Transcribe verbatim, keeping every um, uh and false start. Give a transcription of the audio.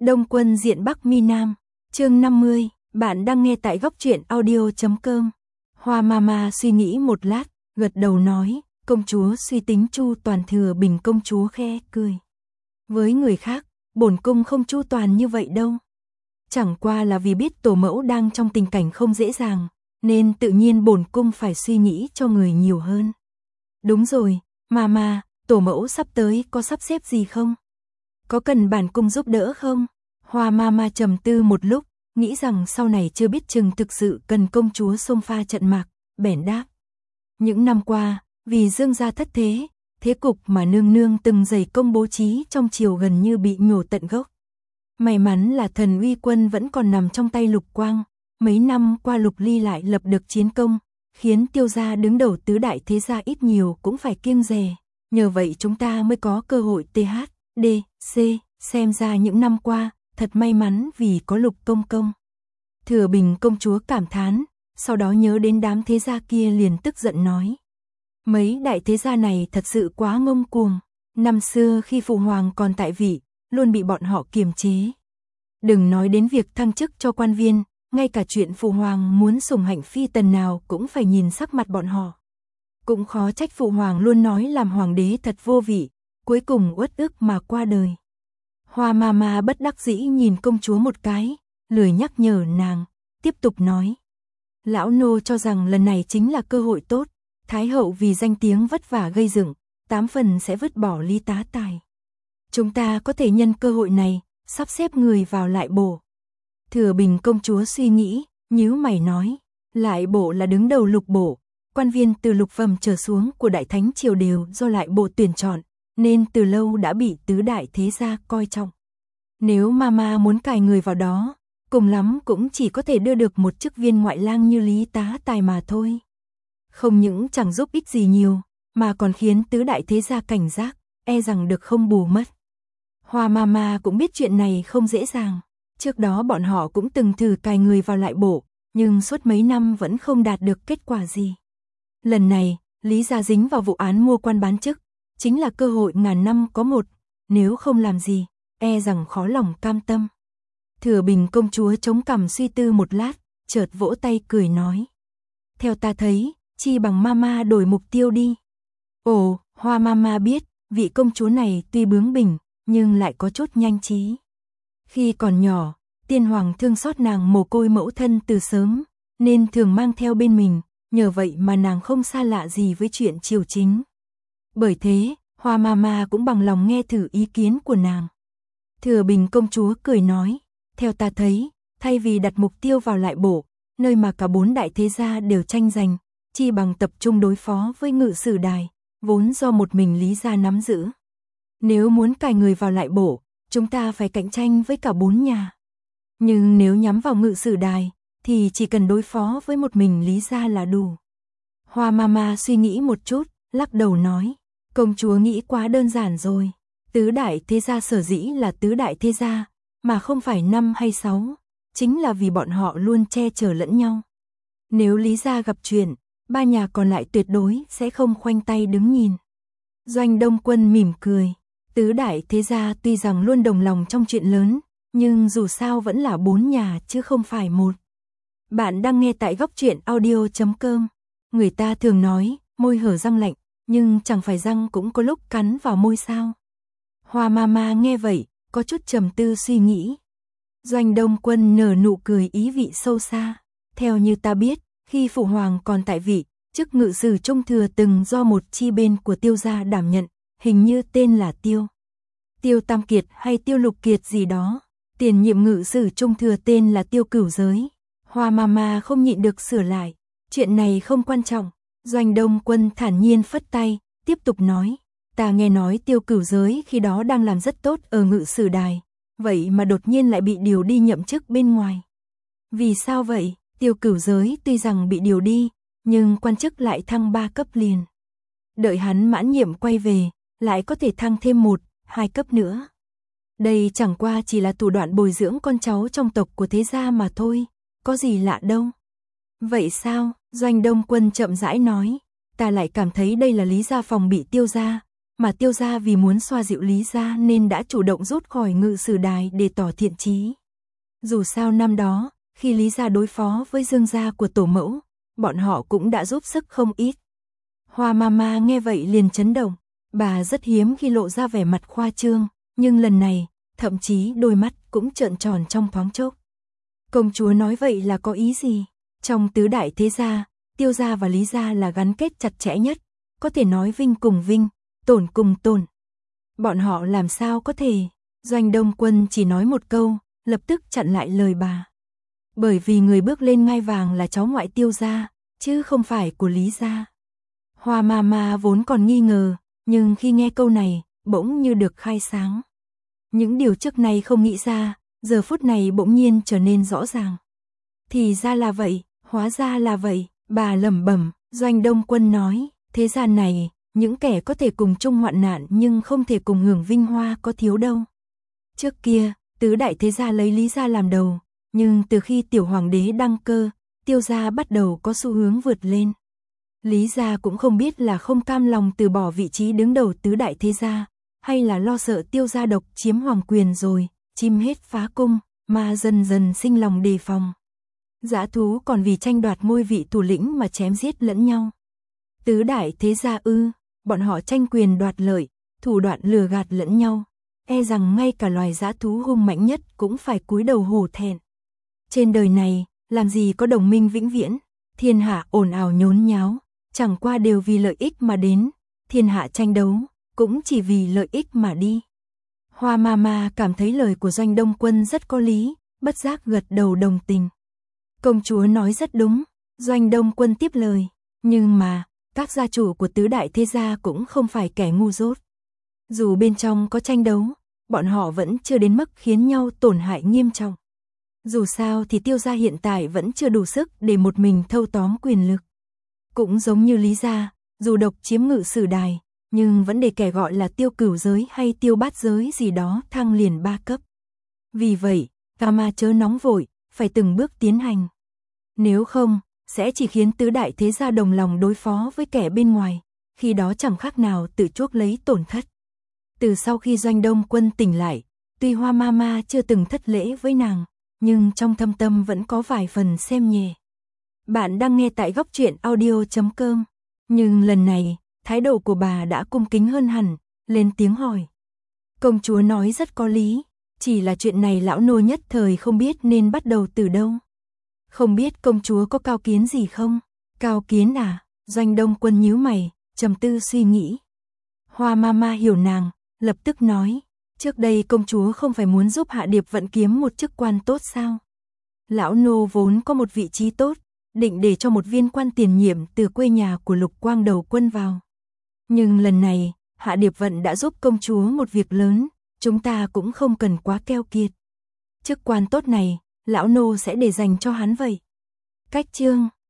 Đông Quân diện Bắc Mi Nam, chương năm mươi, bạn đang nghe tại góc truyện audio chấm com. Hoa Mama suy nghĩ một lát, gật đầu nói, công chúa suy tính chu toàn. Thừa Bình công chúa khe cười. Với người khác, bổn cung không chu toàn như vậy đâu. Chẳng qua là vì biết tổ mẫu đang trong tình cảnh không dễ dàng, nên tự nhiên bổn cung phải suy nghĩ cho người nhiều hơn. Đúng rồi, Mama, tổ mẫu sắp tới có sắp xếp gì không? Có cần bản cung giúp đỡ không? Hoa Mama trầm tư một lúc, nghĩ rằng sau này chưa biết chừng thực sự cần công chúa xông pha trận mạc, bèn đáp. Những năm qua, vì Dương gia thất thế, thế cục mà nương nương từng dày công bố trí trong triều gần như bị nhổ tận gốc. May mắn là thần uy quân vẫn còn nằm trong tay Lục Quang, mấy năm qua Lục Ly lại lập được chiến công, khiến Tiêu gia đứng đầu tứ đại thế gia ít nhiều cũng phải kiêng dè, nhờ vậy chúng ta mới có cơ hội tê hát, đê, xê, xem ra những năm qua, thật may mắn vì có Lục công công. Thừa Bình công chúa cảm thán, sau đó nhớ đến đám thế gia kia liền tức giận nói. Mấy đại thế gia này thật sự quá ngông cuồng, năm xưa khi phụ hoàng còn tại vị, luôn bị bọn họ kiềm chế. Đừng nói đến việc thăng chức cho quan viên, ngay cả chuyện phụ hoàng muốn sủng hạnh phi tần nào cũng phải nhìn sắc mặt bọn họ. Cũng khó trách phụ hoàng luôn nói làm hoàng đế thật vô vị, cuối cùng uất ức mà qua đời. Hoa Mama bất đắc dĩ nhìn công chúa một cái, lười nhắc nhở nàng, tiếp tục nói. Lão nô cho rằng lần này chính là cơ hội tốt, Thái hậu vì danh tiếng vất vả gây dựng, tám phần sẽ vứt bỏ Lý Tá Tài. Chúng ta có thể nhân cơ hội này, sắp xếp người vào lại bộ. Thừa Bình công chúa suy nghĩ, nhíu mày nói, lại bộ là đứng đầu lục bộ, quan viên từ lục phẩm trở xuống của Đại Thánh triều đều do lại bộ tuyển chọn, nên từ lâu đã bị tứ đại thế gia coi trọng. Nếu Mama muốn cài người vào đó, cùng lắm cũng chỉ có thể đưa được một chức viên ngoại lang như Lý Tá Tài mà thôi. Không những chẳng giúp ích gì nhiều, mà còn khiến tứ đại thế gia cảnh giác, e rằng được không bù mất. Hoa Mama cũng biết chuyện này không dễ dàng, trước đó bọn họ cũng từng thử cài người vào lại bộ, nhưng suốt mấy năm vẫn không đạt được kết quả gì. Lần này, Lý gia dính vào vụ án mua quan bán chức, chính là cơ hội ngàn năm có một, nếu không làm gì, e rằng khó lòng cam tâm. Thừa Bình công chúa chống cằm suy tư một lát, chợt vỗ tay cười nói. Theo ta thấy, chi bằng Mama đổi mục tiêu đi. Ồ, Hoa Mama biết, vị công chúa này tuy bướng bỉnh, nhưng lại có chút nhanh trí. Khi còn nhỏ, tiên hoàng thương xót nàng mồ côi mẫu thân từ sớm, nên thường mang theo bên mình, nhờ vậy mà nàng không xa lạ gì với chuyện triều chính. Bởi thế, Hoa Mama cũng bằng lòng nghe thử ý kiến của nàng. Thừa Bình công chúa cười nói, theo ta thấy, thay vì đặt mục tiêu vào lại bộ, nơi mà cả bốn đại thế gia đều tranh giành, chi bằng tập trung đối phó với Ngự Sử Đài, vốn do một mình Lý gia nắm giữ. Nếu muốn cài người vào lại bộ, chúng ta phải cạnh tranh với cả bốn nhà. Nhưng nếu nhắm vào Ngự Sử Đài, thì chỉ cần đối phó với một mình Lý gia là đủ. Hoa Mama suy nghĩ một chút, lắc đầu nói, công chúa nghĩ quá đơn giản rồi. Tứ đại thế gia sở dĩ là tứ đại thế gia, mà không phải năm hay sáu, chính là vì bọn họ luôn che chở lẫn nhau. Nếu Lý gia gặp chuyện, ba nhà còn lại tuyệt đối sẽ không khoanh tay đứng nhìn. Doanh Đông Quân mỉm cười, tứ đại thế gia tuy rằng luôn đồng lòng trong chuyện lớn, nhưng dù sao vẫn là bốn nhà chứ không phải một. Bạn đang nghe tại góc truyện audio chấm com. Người ta thường nói, môi hở răng lạnh, nhưng chẳng phải răng cũng có lúc cắn vào môi sao. Hoa Mama nghe vậy, có chút trầm tư suy nghĩ. Doanh Đông Quân nở nụ cười ý vị sâu xa. Theo như ta biết, khi phụ hoàng còn tại vị, chức ngự sử trung thừa từng do một chi bên của Tiêu gia đảm nhận, hình như tên là Tiêu. Tiêu Tam Kiệt hay Tiêu Lục Kiệt gì đó. Tiền nhiệm ngự sử trung thừa tên là Tiêu Cửu Giới. Hoa Mama không nhịn được sửa lại. Chuyện này không quan trọng. Doanh Đông Quân thản nhiên phất tay, tiếp tục nói. Ta nghe nói Tiêu Cửu Giới khi đó đang làm rất tốt ở Ngự Sử Đài, vậy mà đột nhiên lại bị điều đi nhậm chức bên ngoài. Vì sao vậy? Tiêu Cửu Giới tuy rằng bị điều đi, nhưng quan chức lại thăng ba cấp liền. Đợi hắn mãn nhiệm quay về, lại có thể thăng thêm một, hai cấp nữa. Đây chẳng qua chỉ là thủ đoạn bồi dưỡng con cháu trong tộc của thế gia mà thôi, có gì lạ đâu. Vậy sao? Doanh Đông Quân chậm rãi nói, ta lại cảm thấy đây là Lý gia phòng bị Tiêu gia, mà Tiêu gia vì muốn xoa dịu Lý gia nên đã chủ động rút khỏi ngự sử đài để tỏ thiện chí. Dù sao năm đó, khi Lý gia đối phó với Dương gia của tổ mẫu, bọn họ cũng đã giúp sức không ít. Hoa Mama nghe vậy liền chấn động, bà rất hiếm khi lộ ra vẻ mặt khoa trương, nhưng lần này, thậm chí đôi mắt cũng trợn tròn trong thoáng chốc. Công chúa nói vậy là có ý gì? Trong tứ đại thế gia, Tiêu gia và Lý gia là gắn kết chặt chẽ nhất, có thể nói vinh cùng vinh, tổn cùng tổn. Bọn họ làm sao có thể? Doanh Đông Quân chỉ nói một câu, lập tức chặn lại lời bà. Bởi vì người bước lên ngai vàng là cháu ngoại Tiêu gia, chứ không phải của Lý gia. Hoa Mama vốn còn nghi ngờ, nhưng khi nghe câu này, bỗng như được khai sáng. Những điều trước này không nghĩ ra, giờ phút này bỗng nhiên trở nên rõ ràng. Thì ra là vậy, hóa ra là vậy, bà lẩm bẩm. Doanh Đông Quân nói, thế gian này, những kẻ có thể cùng chung hoạn nạn nhưng không thể cùng hưởng vinh hoa có thiếu đâu. Trước kia, tứ đại thế gia lấy Lý gia làm đầu, nhưng từ khi tiểu hoàng đế đăng cơ, Tiêu gia bắt đầu có xu hướng vượt lên. Lý gia cũng không biết là không cam lòng từ bỏ vị trí đứng đầu tứ đại thế gia, hay là lo sợ Tiêu gia độc chiếm hoàng quyền rồi, chim hết phá cung, mà dần dần sinh lòng đề phòng. Dã thú còn vì tranh đoạt ngôi vị thủ lĩnh mà chém giết lẫn nhau. Tứ đại thế gia ư, bọn họ tranh quyền đoạt lợi, thủ đoạn lừa gạt lẫn nhau, e rằng ngay cả loài dã thú hung mạnh nhất cũng phải cúi đầu hổ thẹn. Trên đời này, làm gì có đồng minh vĩnh viễn, thiên hạ ồn ào nhốn nháo, chẳng qua đều vì lợi ích mà đến, thiên hạ tranh đấu, cũng chỉ vì lợi ích mà đi. Hoa Mama cảm thấy lời của Doanh Đông Quân rất có lý, bất giác gật đầu đồng tình. Công chúa nói rất đúng, Doanh Đông Quân tiếp lời, nhưng mà, các gia chủ của tứ đại thế gia cũng không phải kẻ ngu dốt. Dù bên trong có tranh đấu, bọn họ vẫn chưa đến mức khiến nhau tổn hại nghiêm trọng. Dù sao thì Tiêu gia hiện tại vẫn chưa đủ sức để một mình thâu tóm quyền lực. Cũng giống như Lý gia, dù độc chiếm ngự sử đài, nhưng vẫn để kẻ gọi là Tiêu cửu giới hay Tiêu bát giới gì đó thăng liền ba cấp. Vì vậy, Kama chớ nóng vội, phải từng bước tiến hành. Nếu không, sẽ chỉ khiến tứ đại thế gia đồng lòng đối phó với kẻ bên ngoài, khi đó chẳng khác nào tự chuốc lấy tổn thất. Từ sau khi Doanh Đông Quân tỉnh lại, tuy Hoa Mama chưa từng thất lễ với nàng, nhưng trong thâm tâm vẫn có vài phần xem nhẹ. Bạn đang nghe tại góc truyện audio chấm com, nhưng lần này, thái độ của bà đã cung kính hơn hẳn, lên tiếng hỏi. Công chúa nói rất có lý, chỉ là chuyện này lão nô nhất thời không biết nên bắt đầu từ đâu. Không biết công chúa có cao kiến gì không? Cao kiến à? Doanh Đông Quân nhíu mày, trầm tư suy nghĩ. Hoa Mama hiểu nàng, lập tức nói, trước đây công chúa không phải muốn giúp Hạ Điệp Vận kiếm một chức quan tốt sao? Lão nô vốn có một vị trí tốt, định để cho một viên quan tiền nhiệm từ quê nhà của Lục Quang đầu quân vào. Nhưng lần này, Hạ Điệp Vận đã giúp công chúa một việc lớn, chúng ta cũng không cần quá keo kiệt. Chức quan tốt này, lão nô sẽ để dành cho hắn vậy. Cách chương